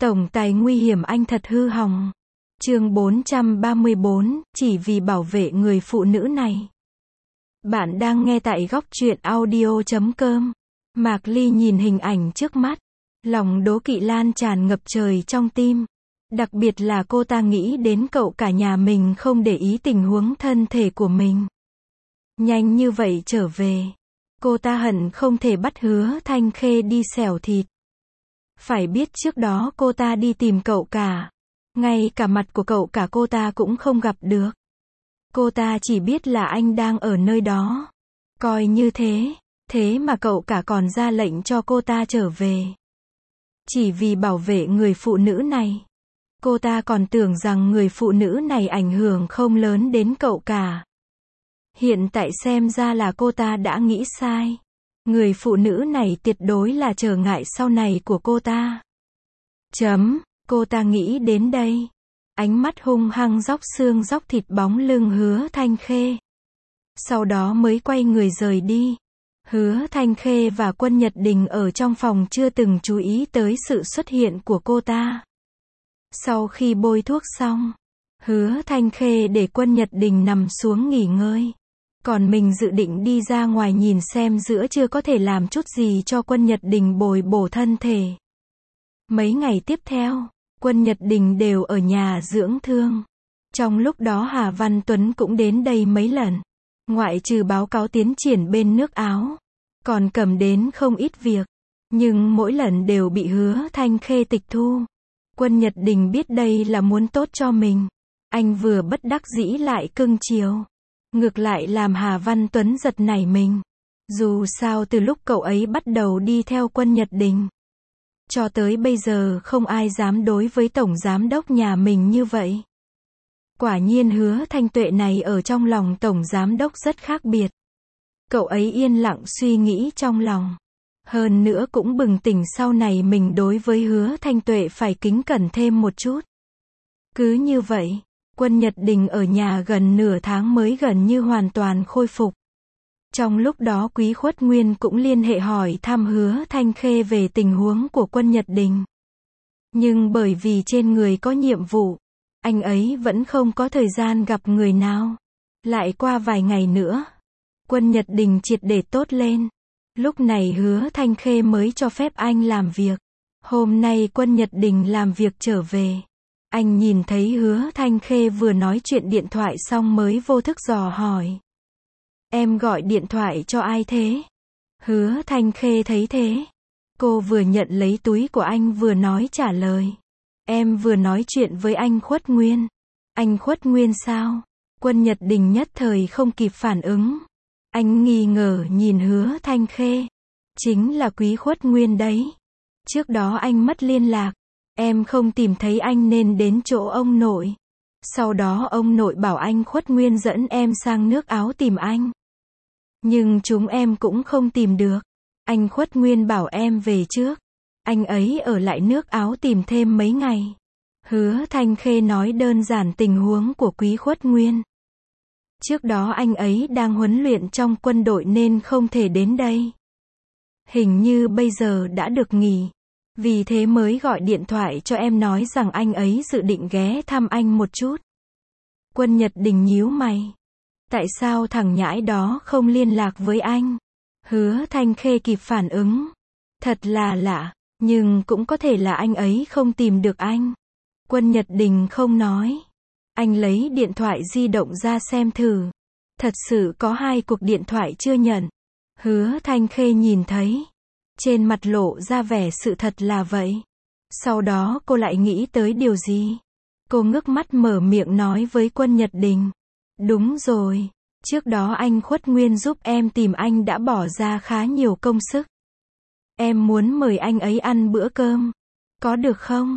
Tổng tài nguy hiểm anh thật hư hỏng. Chương 434, chỉ vì bảo vệ người phụ nữ này. Bạn đang nghe tại góc truyện audio.com. Mạc Ly nhìn hình ảnh trước mắt, lòng đố kỵ lan tràn ngập trời trong tim. Đặc biệt là cô ta nghĩ đến cậu cả nhà mình không để ý tình huống thân thể của mình. Nhanh như vậy trở về. Cô ta hận không thể bắt Hứa Thanh Khê đi xẻo thịt. Phải biết trước đó cô ta đi tìm cậu cả. Ngay cả mặt của cậu cả cô ta cũng không gặp được. Cô ta chỉ biết là anh đang ở nơi đó. Coi như thế mà cậu cả còn ra lệnh cho cô ta trở về. Chỉ vì bảo vệ người phụ nữ này. Cô ta còn tưởng rằng người phụ nữ này ảnh hưởng không lớn đến cậu cả. Hiện tại xem ra là cô ta đã nghĩ sai. Người phụ nữ này tuyệt đối là trở ngại sau này của cô ta. Cô ta nghĩ đến đây. Ánh mắt hung hăng róc xương róc thịt bóng lưng Hứa Thanh Khê. Sau đó mới quay người rời đi. Hứa Thanh Khê và Quân Nhật Đình ở trong phòng chưa từng chú ý tới sự xuất hiện của cô ta. Sau khi bôi thuốc xong, Hứa Thanh Khê để Quân Nhật Đình nằm xuống nghỉ ngơi. Còn mình dự định đi ra ngoài nhìn xem giữa trưa có thể làm chút gì cho Quân Nhật Đình bồi bổ thân thể. Mấy ngày tiếp theo, Quân Nhật Đình đều ở nhà dưỡng thương. Trong lúc đó Hà Văn Tuấn cũng đến đây mấy lần. Ngoại trừ báo cáo tiến triển bên nước Áo, còn cầm đến không ít việc. Nhưng mỗi lần đều bị Hứa Thanh Khê tịch thu. Quân Nhật Đình biết đây là muốn tốt cho mình. Anh vừa bất đắc dĩ lại cưng chiều. Ngược lại làm Hà Văn Tuấn giật nảy mình. Dù sao từ lúc cậu ấy bắt đầu đi theo Quân Nhật Đình, cho tới bây giờ không ai dám đối với tổng giám đốc nhà mình như vậy. Quả nhiên Hứa Thanh Tuệ này ở trong lòng tổng giám đốc rất khác biệt. Cậu ấy yên lặng suy nghĩ trong lòng. Hơn nữa cũng bừng tỉnh sau này mình đối với Hứa Thanh Tuệ phải kính cẩn thêm một chút. Cứ như vậy, Quân Nhật Đình ở nhà gần nửa tháng mới gần như hoàn toàn khôi phục. Trong lúc đó Quý Khuất Nguyên cũng liên hệ hỏi thăm Hứa Thanh Khê về tình huống của Quân Nhật Đình. Nhưng bởi vì trên người có nhiệm vụ, anh ấy vẫn không có thời gian gặp người nào. Lại qua vài ngày nữa, Quân Nhật Đình triệt để tốt lên. Lúc này Hứa Thanh Khê mới cho phép anh làm việc. Hôm nay Quân Nhật Đình làm việc trở về. Anh nhìn thấy Hứa Thanh Khê vừa nói chuyện điện thoại xong mới vô thức dò hỏi. Em gọi điện thoại cho ai thế? Hứa Thanh Khê thấy thế. Cô vừa nhận lấy túi của anh vừa nói trả lời. Em vừa nói chuyện với anh Khuất Nguyên. Anh Khuất Nguyên sao? Quân Nhật Đình nhất thời không kịp phản ứng. Anh nghi ngờ nhìn Hứa Thanh Khê. Chính là Quý Khuất Nguyên đấy. Trước đó anh mất liên lạc. Em không tìm thấy anh nên đến chỗ ông nội. Sau đó ông nội bảo anh Khuất Nguyên dẫn em sang nước Áo tìm anh. Nhưng chúng em cũng không tìm được. Anh Khuất Nguyên bảo em về trước. Anh ấy ở lại nước Áo tìm thêm mấy ngày. Hứa Thanh Khê nói đơn giản tình huống của Quý Khuất Nguyên. Trước đó anh ấy đang huấn luyện trong quân đội nên không thể đến đây. Hình như bây giờ đã được nghỉ. Vì thế mới gọi điện thoại cho em nói rằng anh ấy dự định ghé thăm anh một chút. Quân Nhật Đình nhíu mày. Tại sao thằng nhãi đó không liên lạc với anh? Hứa Thanh Khê kịp phản ứng. Thật là lạ, nhưng cũng có thể là anh ấy không tìm được anh. Quân Nhật Đình không nói. Anh lấy điện thoại di động ra xem thử. Thật sự có 2 cuộc điện thoại chưa nhận. Hứa Thanh Khê nhìn thấy. Trên mặt lộ ra vẻ sự thật là vậy. Sau đó cô lại nghĩ tới điều gì? Cô ngước mắt mở miệng nói với Quân Nhật Đình. Đúng rồi. Trước đó anh Khuất Nguyên giúp em tìm anh đã bỏ ra khá nhiều công sức. Em muốn mời anh ấy ăn bữa cơm. Có được không?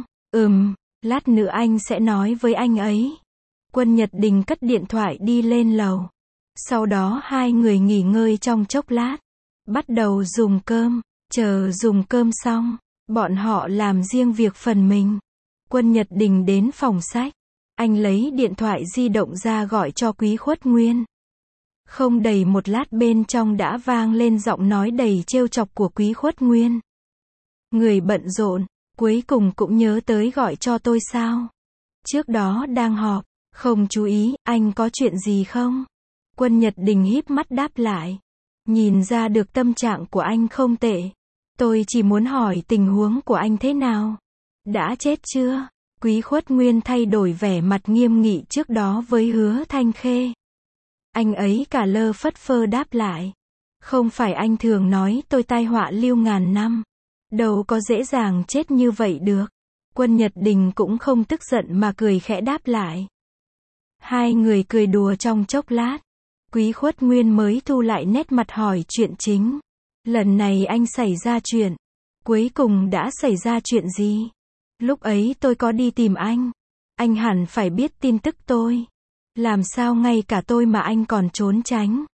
Lát nữa anh sẽ nói với anh ấy. Quân Nhật Đình cất điện thoại đi lên lầu. Sau đó 2 người nghỉ ngơi trong chốc lát. Bắt đầu dùng cơm. Chờ dùng cơm xong, bọn họ làm riêng việc phần mình. Quân Nhật Đình đến phòng sách. Anh lấy điện thoại di động ra gọi cho Quý Khuất Nguyên. Không đầy một lát bên trong đã vang lên giọng nói đầy trêu chọc của Quý Khuất Nguyên. Người bận rộn, Cuối cùng cũng nhớ tới gọi cho tôi sao? Trước đó đang họp, không chú ý, anh có chuyện gì không? Quân Nhật Đình híp mắt đáp lại. Nhìn ra được tâm trạng của anh không tệ. Tôi chỉ muốn hỏi tình huống của anh thế nào? Đã chết chưa? Quý Khuất Nguyên thay đổi vẻ mặt nghiêm nghị trước đó với Hứa Thanh Khê. Anh ấy cả lơ phất phơ đáp lại. Không phải anh thường nói tôi tai họa lưu ngàn năm. Đâu có dễ dàng chết như vậy được. Quân Nhật Đình cũng không tức giận mà cười khẽ đáp lại. Hai người cười đùa trong chốc lát. Quý Khuất Nguyên mới thu lại nét mặt hỏi chuyện chính. Lần này anh xảy ra chuyện. Cuối cùng đã xảy ra chuyện gì? Lúc ấy tôi có đi tìm anh. Anh hẳn phải biết tin tức tôi. Làm sao ngay cả tôi mà anh còn trốn tránh?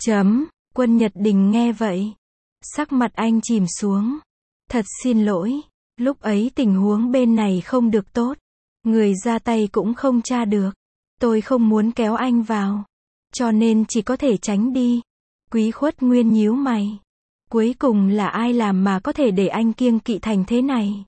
Quân Nhật Đình nghe vậy. Sắc mặt anh chìm xuống. Thật xin lỗi. Lúc ấy tình huống bên này không được tốt. Người ra tay cũng không tra được. Tôi không muốn kéo anh vào. Cho nên chỉ có thể tránh đi. Quý Khuất Nguyên nhíu mày. Cuối cùng là ai làm mà có thể để anh kiêng kỵ thành thế này?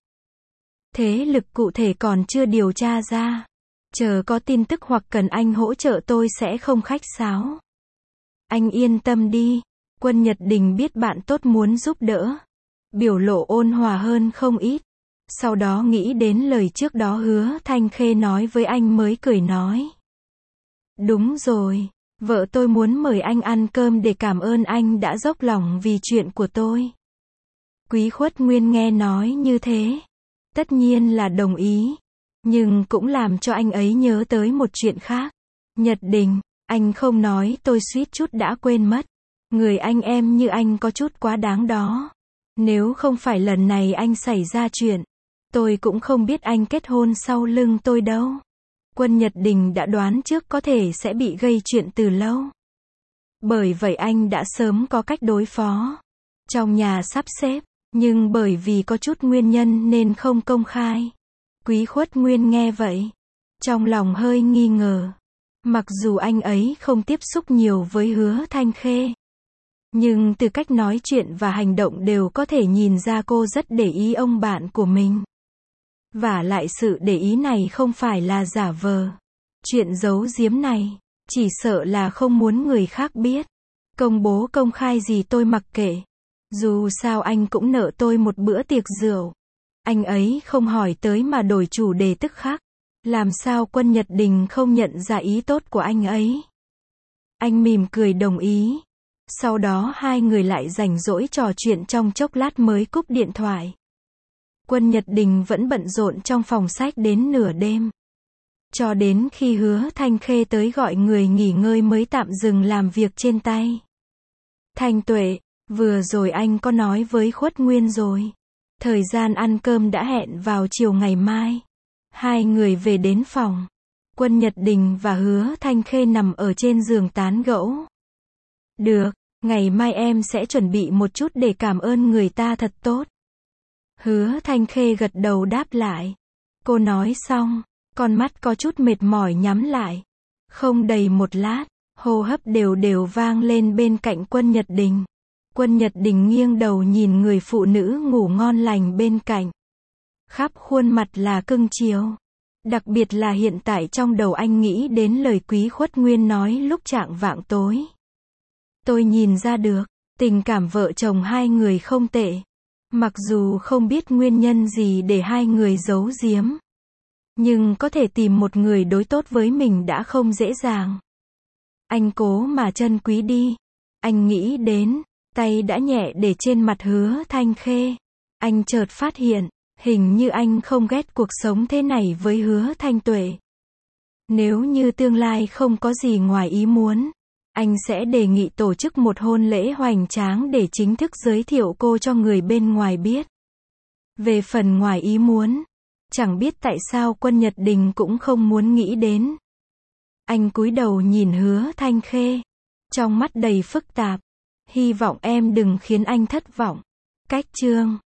Thế lực cụ thể còn chưa điều tra ra. Chờ có tin tức hoặc cần anh hỗ trợ tôi sẽ không khách sáo. Anh yên tâm đi. Quân Nhật Đình biết bạn tốt muốn giúp đỡ. Biểu lộ ôn hòa hơn không ít. Sau đó nghĩ đến lời trước đó Hứa Thanh Khê nói với anh mới cười nói. Đúng rồi. Vợ tôi muốn mời anh ăn cơm để cảm ơn anh đã dốc lòng vì chuyện của tôi. Quý Khuất Nguyên nghe nói như thế. Tất nhiên là đồng ý. Nhưng cũng làm cho anh ấy nhớ tới một chuyện khác. Nhật Đình, anh không nói tôi suýt chút đã quên mất. Người anh em như anh có chút quá đáng đó. Nếu không phải lần này anh xảy ra chuyện, tôi cũng không biết anh kết hôn sau lưng tôi đâu. Quân Nhật Đình đã đoán trước có thể sẽ bị gây chuyện từ lâu. Bởi vậy anh đã sớm có cách đối phó. Trong nhà sắp xếp, nhưng bởi vì có chút nguyên nhân nên không công khai. Quý Khuất Nguyên nghe vậy. Trong lòng hơi nghi ngờ. Mặc dù anh ấy không tiếp xúc nhiều với Hứa Thanh Khê. Nhưng từ cách nói chuyện và hành động đều có thể nhìn ra cô rất để ý ông bạn của mình. Vả lại sự để ý này không phải là giả vờ. Chuyện giấu giếm này, chỉ sợ là không muốn người khác biết. Công bố công khai gì tôi mặc kệ. Dù sao anh cũng nợ tôi một bữa tiệc rượu. Anh ấy không hỏi tới mà đổi chủ đề tức khắc. Làm sao Quân Nhật Đình không nhận ra ý tốt của anh ấy? Anh mỉm cười đồng ý. Sau đó hai người lại rảnh rỗi trò chuyện trong chốc lát mới cúp điện thoại. Quân Nhật Đình vẫn bận rộn trong phòng sách đến nửa đêm. Cho đến khi Hứa Thanh Khê tới gọi người nghỉ ngơi mới tạm dừng làm việc trên tay. Thanh Tuệ, vừa rồi anh có nói với Khuất Nguyên rồi. Thời gian ăn cơm đã hẹn vào chiều ngày mai. Hai người về đến phòng. Quân Nhật Đình và Hứa Thanh Khê nằm ở trên giường tán gẫu. Được, ngày mai em sẽ chuẩn bị một chút để cảm ơn người ta thật tốt. Hứa Thanh Khê gật đầu đáp lại. Cô nói xong, con mắt có chút mệt mỏi nhắm lại. Không đầy một lát, hô hấp đều đều vang lên bên cạnh Quân Nhật Đình. Quân Nhật Đình nghiêng đầu nhìn người phụ nữ ngủ ngon lành bên cạnh. Khắp khuôn mặt là cưng chiều. Đặc biệt là hiện tại trong đầu anh nghĩ đến lời Quý Khuất Nguyên nói lúc chạng vạng tối. Tôi nhìn ra được, tình cảm vợ chồng hai người không tệ. Mặc dù không biết nguyên nhân gì để hai người giấu giếm. Nhưng có thể tìm một người đối tốt với mình đã không dễ dàng. Anh cố mà trân quý đi. Anh nghĩ đến, tay đã nhẹ để trên mặt Hứa Thanh Khê. Anh chợt phát hiện, hình như anh không ghét cuộc sống thế này với Hứa Thanh Tuệ. Nếu như tương lai không có gì ngoài ý muốn, anh sẽ đề nghị tổ chức một hôn lễ hoành tráng để chính thức giới thiệu cô cho người bên ngoài biết. Về phần ngoài ý muốn, chẳng biết tại sao Quân Nhật Đình cũng không muốn nghĩ đến. Anh cúi đầu nhìn Hứa Thanh Khê, trong mắt đầy phức tạp. Hy vọng em đừng khiến anh thất vọng. Cách chương